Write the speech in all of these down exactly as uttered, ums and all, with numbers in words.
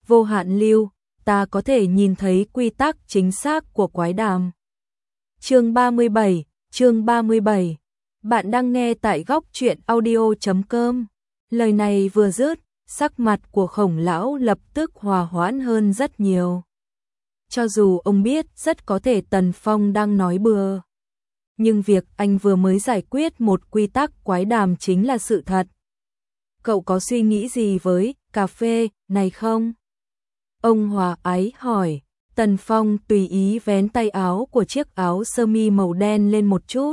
vô hạn lưu, ta có thể nhìn thấy quy tắc chính xác của quái đàm. Chương ba mươi bảy, chương ba mươi bảy. Bạn đang nghe tại góc truyện audio chấm com. Lời này vừa dứt, sắc mặt của Khổng lão lập tức hòa hoãn hơn rất nhiều. Cho dù ông biết rất có thể Tần Phong đang nói bừa, nhưng việc anh vừa mới giải quyết một quy tắc quái đàm chính là sự thật. Cậu có suy nghĩ gì với cà phê này không? Ông hòa ái hỏi. Tần Phong tùy ý vén tay áo của chiếc áo sơ mi màu đen lên một chút,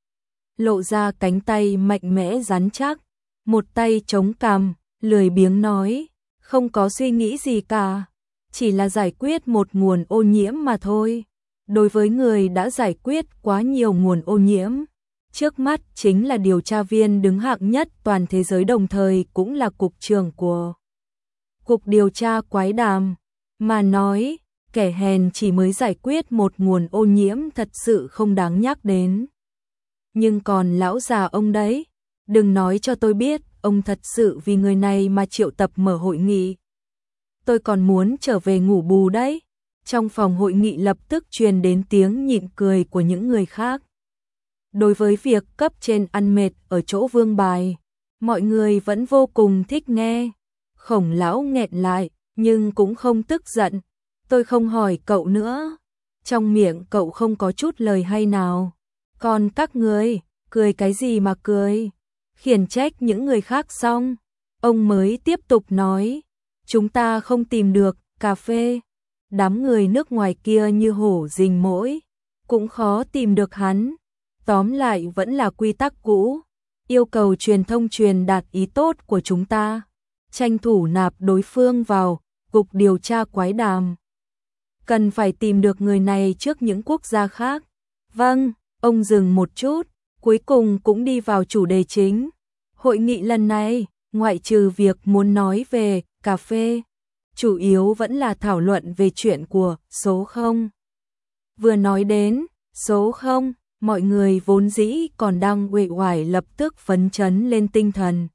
lộ ra cánh tay mạnh mẽ rắn chắc, một tay chống cằm, lười biếng nói, không có suy nghĩ gì cả, chỉ là giải quyết một nguồn ô nhiễm mà thôi. Đối với người đã giải quyết quá nhiều nguồn ô nhiễm, trước mắt chính là điều tra viên đứng hạng nhất toàn thế giới, đồng thời cũng là cục trưởng của Cục Điều tra Quái Đàm, mà nói, kẻ hèn chỉ mới giải quyết một nguồn ô nhiễm thật sự không đáng nhắc đến. Nhưng còn lão già ông đấy, đừng nói cho tôi biết, ông thật sự vì người này mà triệu tập mở hội nghị. Tôi còn muốn trở về ngủ bù đấy. Trong phòng hội nghị lập tức truyền đến tiếng nhịn cười của những người khác. Đối với việc cấp trên ăn mệt ở chỗ vương bài, mọi người vẫn vô cùng thích nghe. Khổng lão nghẹn lại, nhưng cũng không tức giận. Tôi không hỏi cậu nữa. Trong miệng cậu không có chút lời hay nào. Còn các người, cười cái gì mà cười? Khiển trách những người khác xong, ông mới tiếp tục nói, chúng ta không tìm được cà phê. Đám người nước ngoài kia như hổ rình mỗi, cũng khó tìm được hắn. Tóm lại vẫn là quy tắc cũ, yêu cầu truyền thông truyền đạt ý tốt của chúng ta, tranh thủ nạp đối phương vào Cục Điều tra Quái Đàm. Cần phải tìm được người này trước những quốc gia khác. Vâng, ông dừng một chút, cuối cùng cũng đi vào chủ đề chính. Hội nghị lần này, ngoại trừ việc muốn nói về cà phê, chủ yếu vẫn là thảo luận về chuyện của số không. Vừa nói đến số không, mọi người vốn dĩ còn đang uể oải lập tức phấn chấn lên tinh thần.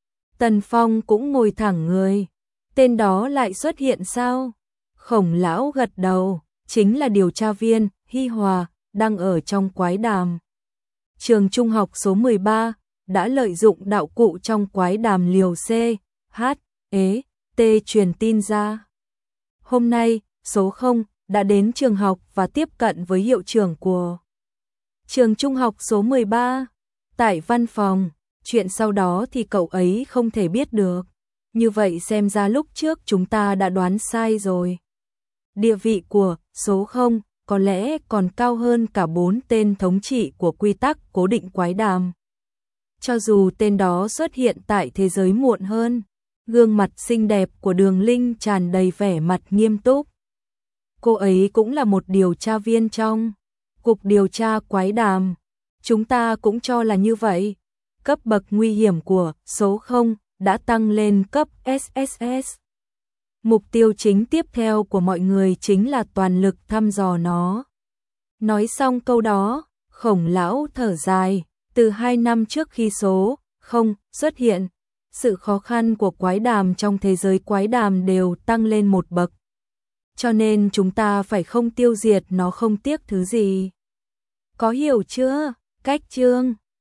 Tần Phong cũng ngồi thẳng người. Tên đó lại xuất hiện sao? Khổng lão gật đầu, chính là điều tra viên Hi Hòa, đang ở trong quái đàm. Trường trung học số mười ba đã lợi dụng đạo cụ trong quái đàm liều C, H, E, T truyền tin ra. Hôm nay, số không đã đến trường học và tiếp cận với hiệu trưởng của trường trung học số mười ba. Tại văn phòng, chuyện sau đó thì cậu ấy không thể biết được. Như vậy xem ra lúc trước chúng ta đã đoán sai rồi. Địa vị của số không có lẽ còn cao hơn cả bốn tên thống trị của quy tắc cố định quái đàm. Cho dù tên đó xuất hiện tại thế giới muộn hơn, gương mặt xinh đẹp của Đường Linh tràn đầy vẻ mặt nghiêm túc. Cô ấy cũng là một điều tra viên trong Cục Điều tra Quái Đàm. Chúng ta cũng cho là như vậy. Cấp bậc nguy hiểm của số không đã tăng lên cấp ét ét ét. Mục tiêu chính tiếp theo của mọi người chính là toàn lực thăm dò nó. Nói xong câu đó, Khổng lão thở dài. Từ hai năm trước khi số không xuất hiện, sự khó khăn của quái đàm trong thế giới quái đàm đều tăng lên một bậc. Cho nên chúng ta phải không tiêu diệt nó không tiếc thứ gì. Có hiểu chưa? Cách chương